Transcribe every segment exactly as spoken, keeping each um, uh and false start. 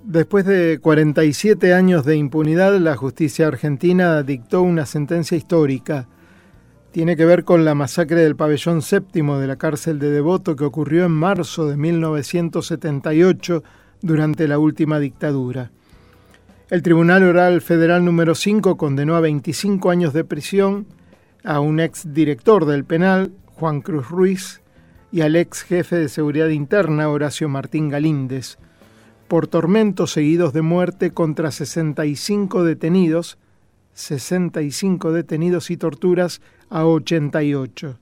Después de cuarenta y siete años de impunidad, la justicia argentina dictó una sentencia histórica. Tiene que ver con la masacre del pabellón séptimo de la cárcel de Devoto que ocurrió en marzo de mil novecientos setenta y ocho durante la última dictadura. El Tribunal Oral Federal número cinco condenó a veinticinco años de prisión a un ex director del penal, Juan Cruz Ruiz, y al ex jefe de seguridad interna, Horacio Martín Galíndez, por tormentos seguidos de muerte contra sesenta y cinco detenidos, sesenta y cinco detenidos y torturas a ochenta y ocho.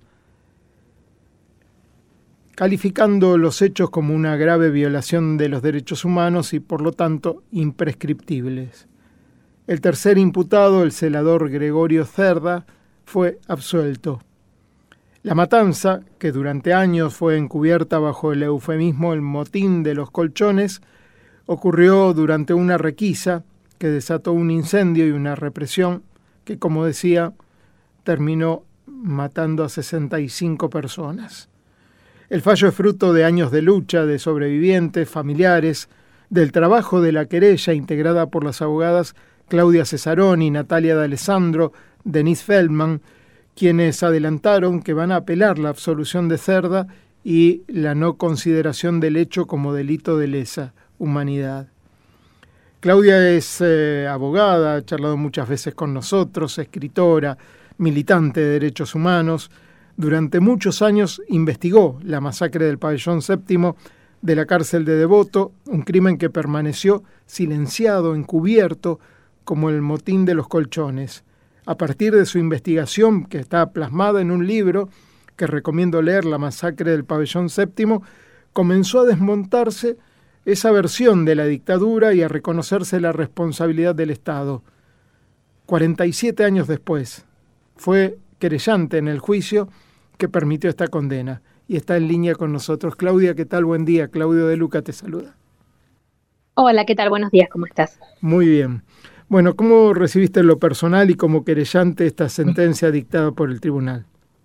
Calificando los hechos como una grave violación de los derechos humanos y, por lo tanto, imprescriptibles. El tercer imputado, el celador Gregorio Cerda, fue absuelto. La matanza, que durante años fue encubierta bajo el eufemismo el motín de los colchones, ocurrió durante una requisa que desató un incendio y una represión que, como decía, terminó matando a sesenta y cinco personas. El fallo es fruto de años de lucha de sobrevivientes, familiares, del trabajo de la querella integrada por las abogadas Claudia Cesaroni, Natalia D'Alessandro, Denise Feldman, quienes adelantaron que van a apelar la absolución de Cerda y la no consideración del hecho como delito de lesa humanidad. Claudia es eh, abogada, ha charlado muchas veces con nosotros, escritora, militante de derechos humanos. Durante muchos años investigó la masacre del pabellón séptimo de la cárcel de Devoto, un crimen que permaneció silenciado, encubierto, como el motín de los colchones. A partir de su investigación, que está plasmada en un libro que recomiendo leer, La masacre del pabellón séptimo, comenzó a desmontarse esa versión de la dictadura y a reconocerse la responsabilidad del Estado. cuarenta y siete años después, fue querellante en el juicio que permitió esta condena y está en línea con nosotros. Claudia, ¿qué tal? Buen día. Claudio De Luca te saluda. Hola, ¿qué tal? Buenos días, ¿cómo estás? Muy bien. Bueno, ¿cómo recibiste en lo personal y como querellante esta sentencia dictada por el tribunal?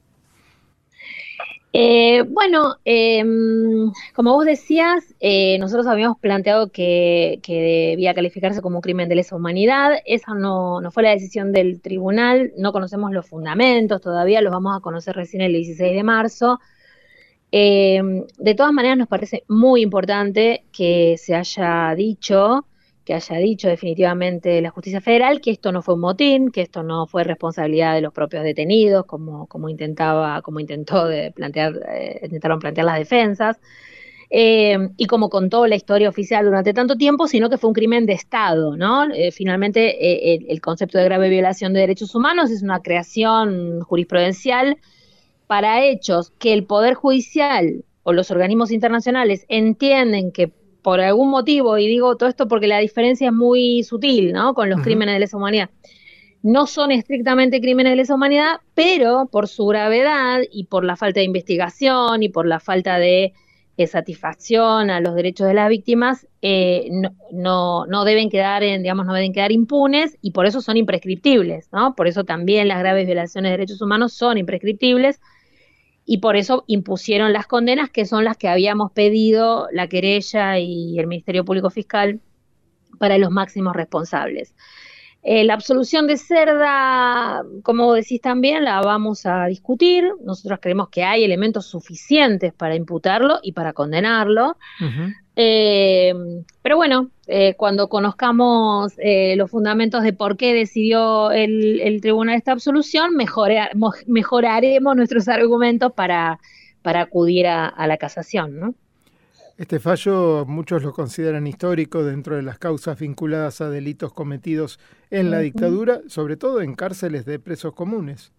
Eh, bueno, eh, como vos decías, eh, nosotros habíamos planteado que, que debía calificarse como un crimen de lesa humanidad. Esa no, no fue la decisión del tribunal, no conocemos los fundamentos todavía, los vamos a conocer recién el dieciséis de marzo. Eh, de todas maneras, nos parece muy importante que se haya dicho, que haya dicho definitivamente la justicia federal que esto no fue un motín, que esto no fue responsabilidad de los propios detenidos, como, como intentaba, como intentó de plantear, eh, intentaron plantear las defensas, eh, y como contó la historia oficial durante tanto tiempo, sino que fue un crimen de Estado, ¿no? Eh, finalmente, eh, el, el concepto de grave violación de derechos humanos es una creación jurisprudencial para hechos que el Poder Judicial o los organismos internacionales entienden que por algún motivo, y digo todo esto porque la diferencia es muy sutil, ¿no?, con los uh-huh. crímenes de lesa humanidad, no son estrictamente crímenes de lesa humanidad, pero por su gravedad y por la falta de investigación y por la falta de eh, satisfacción a los derechos de las víctimas, eh, no, no, no deben quedar en, digamos, no deben quedar impunes y por eso son imprescriptibles, ¿no? Por eso también las graves violaciones de derechos humanos son imprescriptibles. Y por eso impusieron las condenas, que son las que habíamos pedido la querella y el Ministerio Público Fiscal para los máximos responsables. Eh, la absolución de Cerda, como decís también, la vamos a discutir. Nosotros creemos que hay elementos suficientes para imputarlo y para condenarlo. Uh-huh. Eh, pero bueno, eh, cuando conozcamos eh, los fundamentos de por qué decidió el, el tribunal esta absolución, mejorar, mejoraremos nuestros argumentos para, para acudir a, a la casación, ¿no? Este fallo muchos lo consideran histórico dentro de las causas vinculadas a delitos cometidos en la uh-huh. dictadura, sobre todo en cárceles de presos comunes.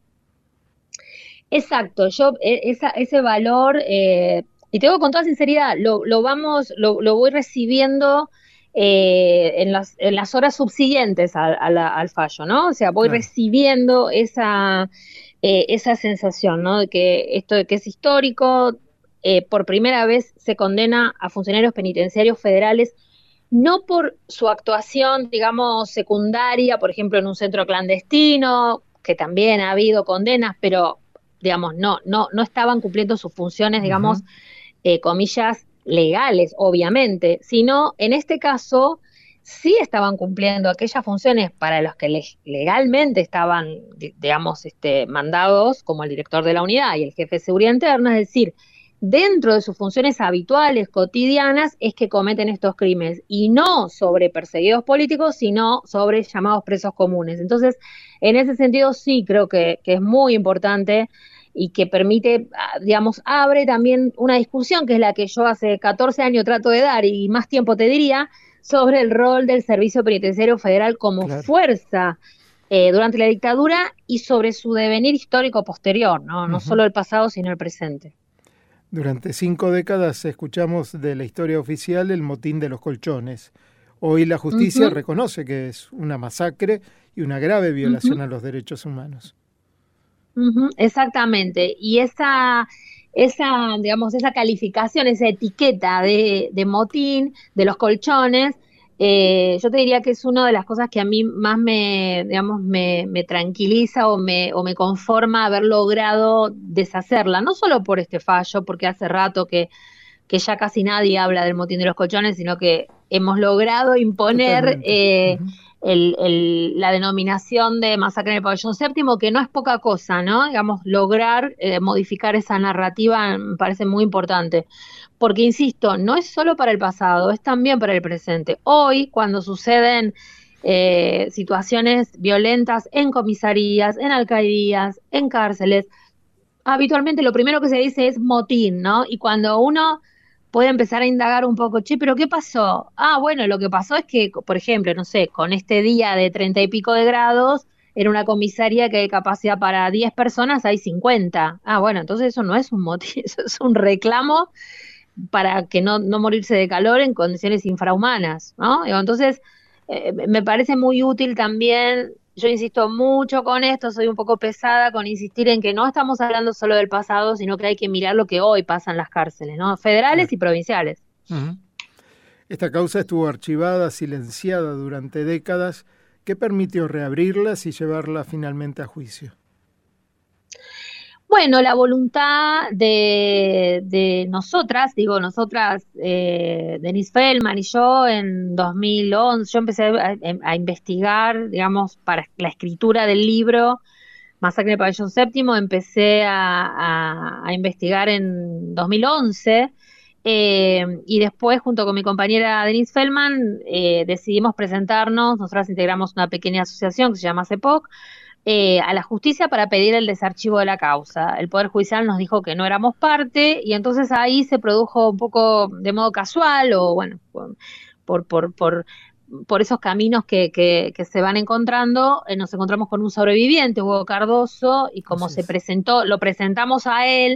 Exacto, yo esa, ese valor, eh, y te digo con toda sinceridad, lo, lo vamos, lo, lo voy recibiendo eh, en, las, en las horas subsiguientes a, a la, al fallo, ¿no? O sea, voy claro. recibiendo esa, eh, esa sensación, ¿no? De que esto de que es histórico. Eh, por primera vez se condena a funcionarios penitenciarios federales, no por su actuación, digamos, secundaria, por ejemplo, en un centro clandestino, que también ha habido condenas, pero, digamos, no, no, no estaban cumpliendo sus funciones, digamos, uh-huh. eh, comillas, legales, obviamente, sino, en este caso, sí estaban cumpliendo aquellas funciones para las que le- legalmente estaban, di- digamos, este, mandados, como el director de la unidad y el jefe de seguridad interna, es decir, dentro de sus funciones habituales, cotidianas, es que cometen estos crímenes, y no sobre perseguidos políticos, sino sobre llamados presos comunes. Entonces, en ese sentido, sí creo que, que es muy importante y que permite, ah, digamos, abre también una discusión, que es la que yo hace catorce años trato de dar, y más tiempo te diría, sobre el rol del Servicio Penitenciario Federal como Claro. fuerza eh, durante la dictadura, y sobre su devenir histórico posterior, ¿no? No Ujú. solo el pasado, sino el presente. Durante cinco décadas escuchamos de la historia oficial el motín de los colchones. Hoy la justicia Ujú, reconoce que es una masacre y una grave ujú, violación a los derechos humanos. ujú, exactamente. Y esa, esa, digamos, esa calificación, esa etiqueta de, de motín, de los colchones, eh, yo te diría que es una de las cosas que a mí más me, digamos, me, me tranquiliza o me, o me conforma haber logrado deshacerla, no solo por este fallo, porque hace rato que, que ya casi nadie habla del motín de los colchones, sino que hemos logrado imponer Totalmente. eh, Ujú. el, el, la denominación de masacre en el pabellón séptimo, que no es poca cosa, ¿no? Digamos, lograr eh, modificar esa narrativa me parece muy importante. Porque, insisto, no es solo para el pasado, es también para el presente. Hoy, cuando suceden eh, situaciones violentas en comisarías, en alcaldías, en cárceles, habitualmente lo primero que se dice es motín, ¿no? Y cuando uno puede empezar a indagar un poco, che, pero ¿qué pasó? Ah, bueno, lo que pasó es que, por ejemplo, no sé, con este día de treinta y pico de grados, en una comisaría que hay capacidad para diez personas, hay cincuenta. Ah, bueno, entonces eso no es un motín, eso es un reclamo para que no, no morirse de calor en condiciones infrahumanas, ¿no? Digo, entonces, eh, me parece muy útil también, yo insisto mucho con esto, soy un poco pesada con insistir en que no estamos hablando solo del pasado, sino que hay que mirar lo que hoy pasa en las cárceles, ¿no? Federales Claro. y provinciales. Ujú. Esta causa estuvo archivada, silenciada durante décadas. ¿Qué permitió reabrirlas y llevarla finalmente a juicio? Bueno, la voluntad de, de nosotras, digo nosotras, eh, Denise Feldman y yo, en dos mil once, yo empecé a, a investigar, digamos, para la escritura del libro Masacre en el Pabellón Séptimo, empecé a, a- a investigar en dos mil once, eh, y después, junto con mi compañera Denise Feldman, eh, decidimos presentarnos, nosotras integramos una pequeña asociación que se llama CEPOC, eh, a la justicia para pedir el desarchivo de la causa. El Poder Judicial nos dijo que no éramos parte, y entonces ahí se produjo un poco de modo casual, o bueno, por, por, por, por por esos caminos que, que, que se van encontrando, eh, nos encontramos con un sobreviviente, Hugo Cardoso, y como Así se es. presentó, lo presentamos a él,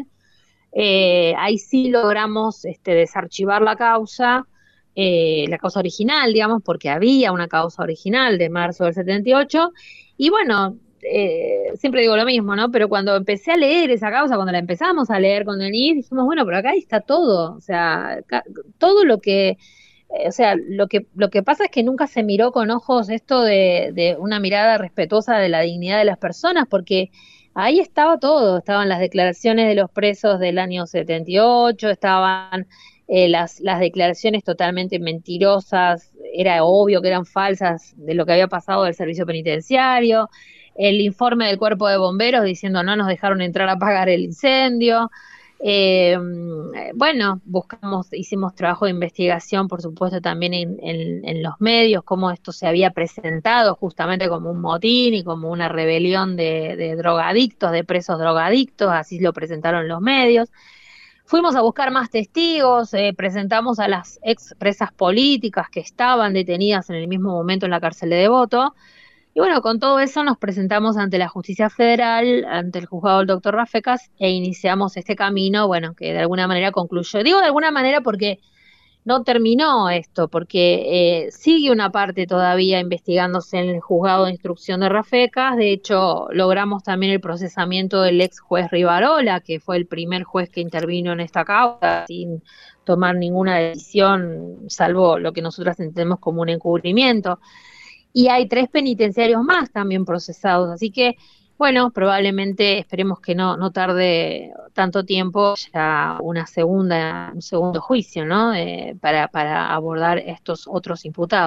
eh, ahí sí logramos este, desarchivar la causa, eh, la causa original, digamos, porque había una causa original de marzo del setenta y ocho, y bueno, eh, siempre digo lo mismo, ¿no? Pero cuando empecé a leer esa causa, cuando la empezamos a leer con Denise, dijimos, bueno, pero acá está todo, o sea, acá, todo lo que eh, o sea, lo que, lo que pasa es que nunca se miró con ojos esto de, de una mirada respetuosa de la dignidad de las personas, porque ahí estaba todo, estaban las declaraciones de los presos del año setenta y ocho, estaban eh, las, las declaraciones totalmente mentirosas, era obvio que eran falsas, de lo que había pasado del servicio penitenciario, el informe del cuerpo de bomberos diciendo no nos dejaron entrar a apagar el incendio. Eh, bueno, buscamos, hicimos trabajo de investigación, por supuesto, también en, en, en los medios, cómo esto se había presentado justamente como un motín y como una rebelión de, de drogadictos, de presos drogadictos, así lo presentaron los medios. Fuimos a buscar más testigos, eh, presentamos a las ex presas políticas que estaban detenidas en el mismo momento en la cárcel de Devoto, y bueno, con todo eso nos presentamos ante la justicia federal, ante el juzgado del doctor Rafecas, e iniciamos este camino, bueno, que de alguna manera concluyó. Digo de alguna manera porque no terminó esto, porque eh, sigue una parte todavía investigándose en el juzgado de instrucción de Rafecas. De hecho, logramos también el procesamiento del ex juez Rivarola, que fue el primer juez que intervino en esta causa, sin tomar ninguna decisión, salvo lo que nosotras entendemos como un encubrimiento, y hay tres penitenciarios más también procesados, así que bueno, probablemente esperemos que no, no tarde tanto tiempo ya una segunda, un segundo juicio, ¿no? Eh, para, para abordar estos otros imputados.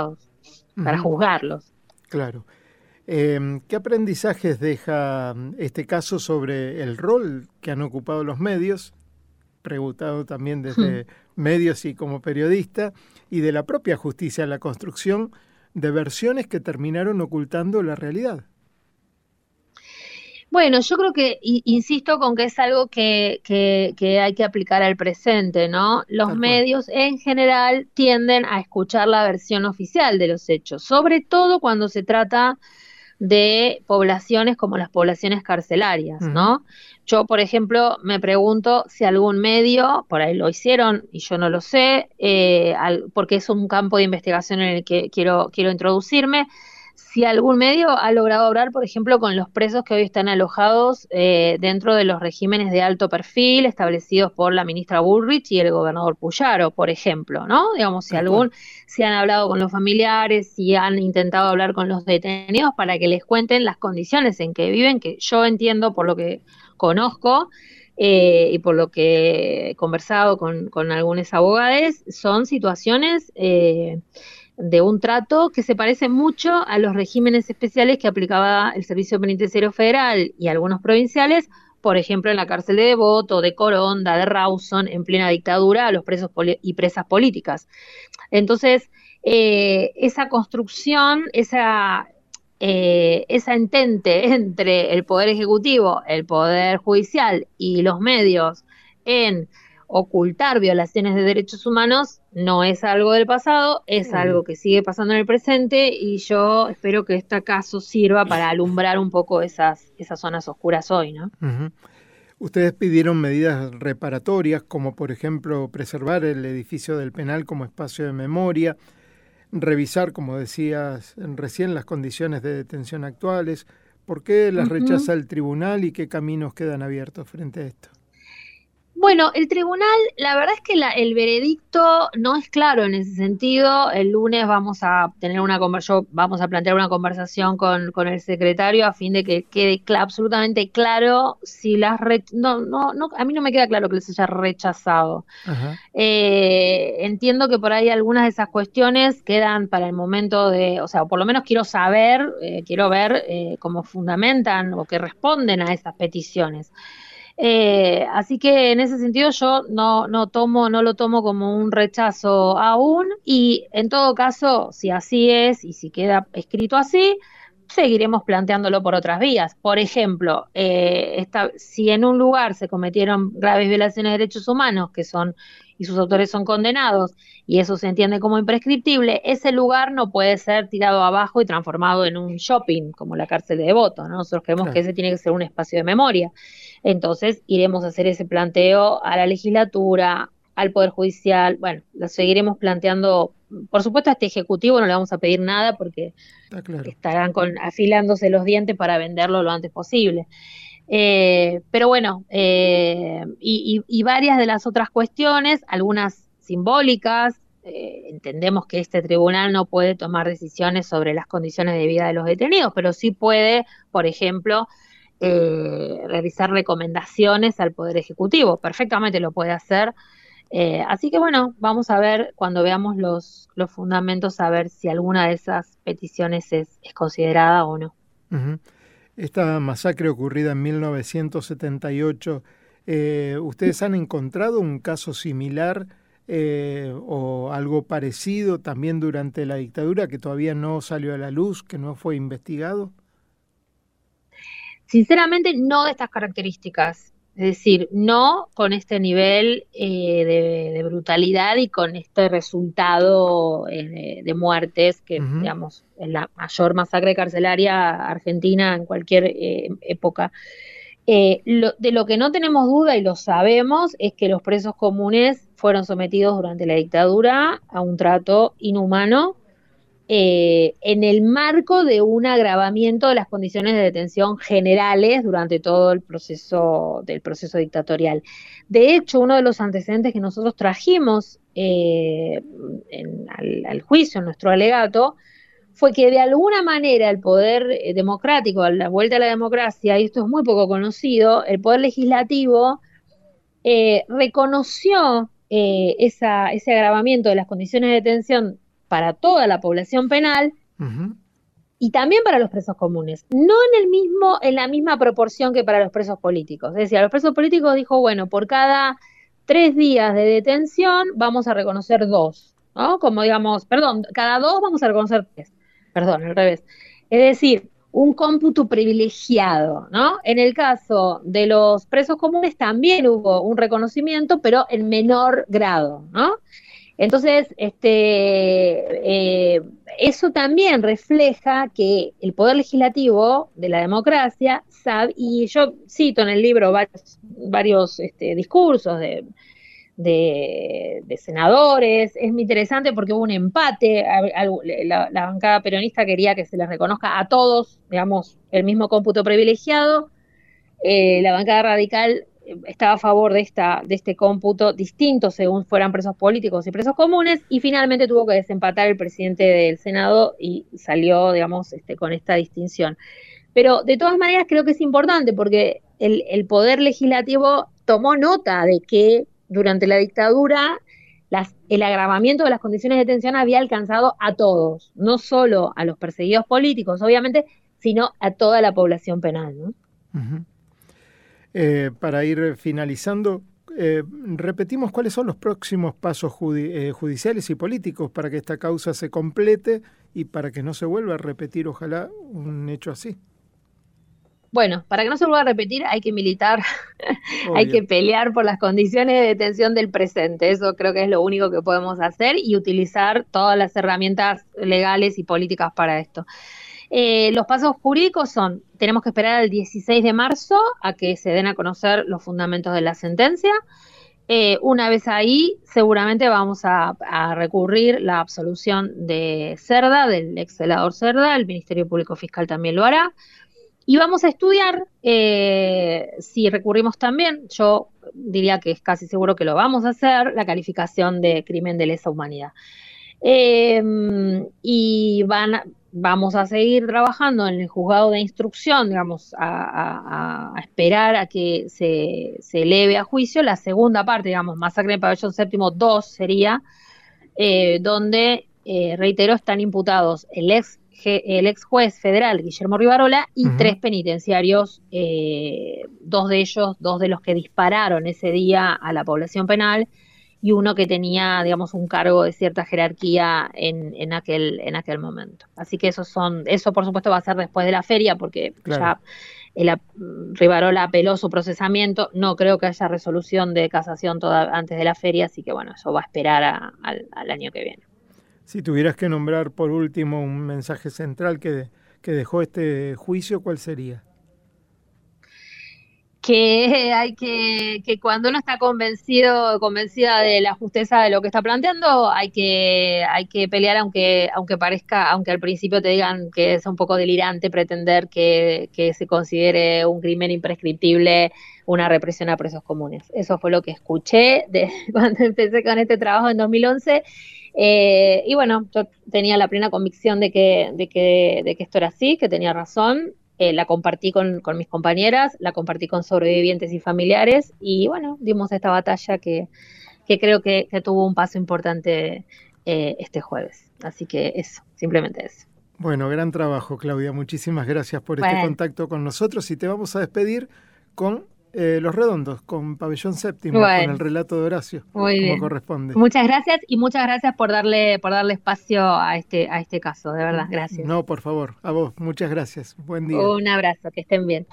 para Ujú. juzgarlos. Claro. Eh, ¿qué aprendizajes deja este caso sobre el rol que han ocupado los medios? Preguntado también desde medios y como periodista, y de la propia justicia, la construcción de versiones que terminaron ocultando la realidad. Bueno, yo creo que, i- insisto con que es algo que, que, que hay que aplicar al presente, ¿no? Los Tal cual. medios en general tienden a escuchar la versión oficial de los hechos, sobre todo cuando se trata de poblaciones como las poblaciones carcelarias, Ujú. ¿no? Yo, por ejemplo, me pregunto si algún medio, por ahí lo hicieron y yo no lo sé, eh, al- porque es un campo de investigación en el que quiero, quiero introducirme, si algún medio ha logrado hablar, por ejemplo, con los presos que hoy están alojados eh, dentro de los regímenes de alto perfil establecidos por la ministra Bullrich y el gobernador Puyaro, por ejemplo, ¿no? Digamos, si Tal cual. algún, si han hablado con los familiares, si han intentado hablar con los detenidos para que les cuenten las condiciones en que viven, que yo entiendo por lo que conozco eh, y por lo que he conversado con, con algunos abogados, son situaciones eh, de un trato que se parece mucho a los regímenes especiales que aplicaba el Servicio Penitenciario Federal y algunos provinciales, por ejemplo, en la cárcel de Devoto, de Coronda, de Rawson, en plena dictadura, a los presos y presas políticas. Entonces, eh, esa construcción, esa, eh, esa entente entre el Poder Ejecutivo, el Poder Judicial y los medios en ocultar violaciones de derechos humanos no es algo del pasado, es Obvio. algo que sigue pasando en el presente y yo espero que este caso sirva para alumbrar un poco esas, esas zonas oscuras hoy, ¿no? Ujú. Ustedes pidieron medidas reparatorias, como por ejemplo preservar el edificio del penal como espacio de memoria, revisar, como decías recién, las condiciones de detención actuales. ¿Por qué las Ujú. rechaza el tribunal y qué caminos quedan abiertos frente a esto? Bueno, el tribunal, la verdad es que la- el veredicto no es claro en ese sentido. El lunes vamos a tener una conversación, vamos a plantear una conversación con, con el secretario a fin de que quede cla- absolutamente claro si las re- no, no, no, a mí no me queda claro que les haya rechazado. Ajá. Eh, entiendo que por ahí algunas de esas cuestiones quedan para el momento de, o sea, por lo menos quiero saber, eh, quiero ver eh, cómo fundamentan o qué responden a esas peticiones. Eh, así que en ese sentido yo no, no tomo, no lo tomo como un rechazo aún, y en todo caso, si así es y si queda escrito así, seguiremos planteándolo por otras vías. Por ejemplo, eh, esta- si en un lugar se cometieron graves violaciones de derechos humanos que son y sus autores son condenados y eso se entiende como imprescriptible, ese lugar no puede ser tirado abajo y transformado en un shopping como la cárcel de Devoto, ¿no? Nosotros creemos que Claro. ese tiene que ser un espacio de memoria. Entonces iremos a hacer ese planteo a la legislatura, al Poder Judicial, bueno, lo seguiremos planteando. Por supuesto, a este Ejecutivo no le vamos a pedir nada porque Está claro. estarán con, afilándose los dientes para venderlo lo antes posible. Eh, pero bueno, eh, y, y, y varias de las otras cuestiones, algunas simbólicas, eh, entendemos que este tribunal no puede tomar decisiones sobre las condiciones de vida de los detenidos, pero sí puede, por ejemplo, eh, realizar recomendaciones al Poder Ejecutivo. Perfectamente lo puede hacer. Eh, así que bueno, vamos a ver cuando veamos los, los fundamentos, a ver si alguna de esas peticiones es, es considerada o no. Ujú. Esta masacre ocurrida en mil novecientos setenta y ocho, eh, ¿ustedes han encontrado un caso similar eh, o algo parecido también durante la dictadura que todavía no salió a la luz, que no fue investigado? Sinceramente, no de estas características. Es decir, no con este nivel eh, de, de brutalidad y con este resultado eh, de, de muertes, que, Ujú. digamos, es la mayor masacre carcelaria argentina en cualquier eh, época. Eh, lo, de lo que no tenemos duda y lo sabemos es que los presos comunes fueron sometidos durante la dictadura a un trato inhumano eh, en el marco de un agravamiento de las condiciones de detención generales durante todo el proceso del proceso dictatorial. De hecho, uno de los antecedentes que nosotros trajimos eh, en, al, al, juicio, en nuestro alegato, fue que de alguna manera el poder eh, democrático, a la vuelta a la democracia, y esto es muy poco conocido, el poder legislativo eh, reconoció eh, esa, ese agravamiento de las condiciones de detención para toda la población penal, uh-huh, y también para los presos comunes, no en el mismo, en la misma proporción que para los presos políticos. Es decir, a los presos políticos dijo, bueno, por cada tres días de detención vamos a reconocer dos, ¿no? Como digamos, perdón, cada dos vamos a reconocer tres, perdón, al revés. Es decir, un cómputo privilegiado, ¿no? En el caso de los presos comunes también hubo un reconocimiento, pero en menor grado, ¿no? Entonces, este, eh, eso también refleja que el poder legislativo de la democracia sabe, y yo cito en el libro varios, varios este, discursos de, de, de senadores, es muy interesante porque hubo un empate, la, la bancada peronista quería que se les reconozca a todos, digamos, el mismo cómputo privilegiado, eh, la bancada radical estaba a favor de esta de este cómputo distinto según fueran presos políticos y presos comunes, y finalmente tuvo que desempatar el presidente del Senado y salió, digamos, este, con esta distinción. Pero de todas maneras creo que es importante porque el, el poder legislativo tomó nota de que durante la dictadura las, el agravamiento de las condiciones de detención había alcanzado a todos, no solo a los perseguidos políticos, obviamente, sino a toda la población penal, ¿no? Uh-huh. Eh, para ir finalizando, eh, repetimos cuáles son los próximos pasos judi- eh, judiciales y políticos para que esta causa se complete y para que no se vuelva a repetir, ojalá, un hecho así. Bueno, para que no se vuelva a repetir hay que militar, hay que pelear por las condiciones de detención del presente. Eso creo que es lo único que podemos hacer y utilizar todas las herramientas legales y políticas para esto. Eh, los pasos jurídicos son, tenemos que esperar al dieciséis de marzo a que se den a conocer los fundamentos de la sentencia. Eh, una vez ahí, seguramente vamos a, a recurrir la absolución de Cerda, del ex celador Cerda, el Ministerio Público Fiscal también lo hará. Y vamos a estudiar eh, si recurrimos también, yo diría que es casi seguro que lo vamos a hacer, la calificación de crimen de lesa humanidad. Eh, y van a, vamos a seguir trabajando en el juzgado de instrucción, digamos, a, a, a esperar a que se, se eleve a juicio la segunda parte, digamos, masacre en Pabellón Séptimo dos sería, eh, donde, eh, reitero, están imputados el ex, el ex juez federal Guillermo Rivarola y uh-huh. tres penitenciarios, eh, dos de ellos, dos de los que dispararon ese día a la población penal, y uno que tenía, digamos, un cargo de cierta jerarquía en, en aquel en aquel momento. Así que esos son, eso por supuesto va a ser después de la feria, porque claro. ya el, Rivarola apeló su procesamiento, no creo que haya resolución de casación toda, antes de la feria, así que bueno, eso va a esperar a, a, al año que viene. Si tuvieras que nombrar por último un mensaje central que, que dejó este juicio, ¿cuál sería? Que hay que, que cuando uno está convencido, convencida de la justeza de lo que está planteando, hay que, hay que pelear aunque, aunque parezca, aunque al principio te digan que es un poco delirante pretender que, que se considere un crimen imprescriptible una represión a presos comunes. Eso fue lo que escuché de, cuando empecé con este trabajo en dos mil once. Eh, y bueno, yo tenía la plena convicción de que, de que, de que esto era así, que tenía razón. Eh, la compartí con, con mis compañeras, la compartí con sobrevivientes y familiares, y bueno, dimos esta batalla que, que creo que, que tuvo un paso importante eh, este jueves. Así que eso, simplemente eso. Bueno, gran trabajo, Claudia. Muchísimas gracias por bueno. este contacto con nosotros, y te vamos a despedir con eh, Los Redondos, con Pabellón Séptimo, bueno. con el relato de Horacio, Muy como bien. corresponde. Muchas gracias, y muchas gracias por darle por darle espacio a este a este caso, de verdad, gracias. No, por favor, a vos, muchas gracias. Buen día. Un abrazo, que estén bien.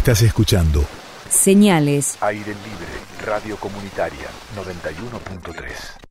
Estás escuchando Señales. Aire Libre, Radio Comunitaria noventa y uno punto tres.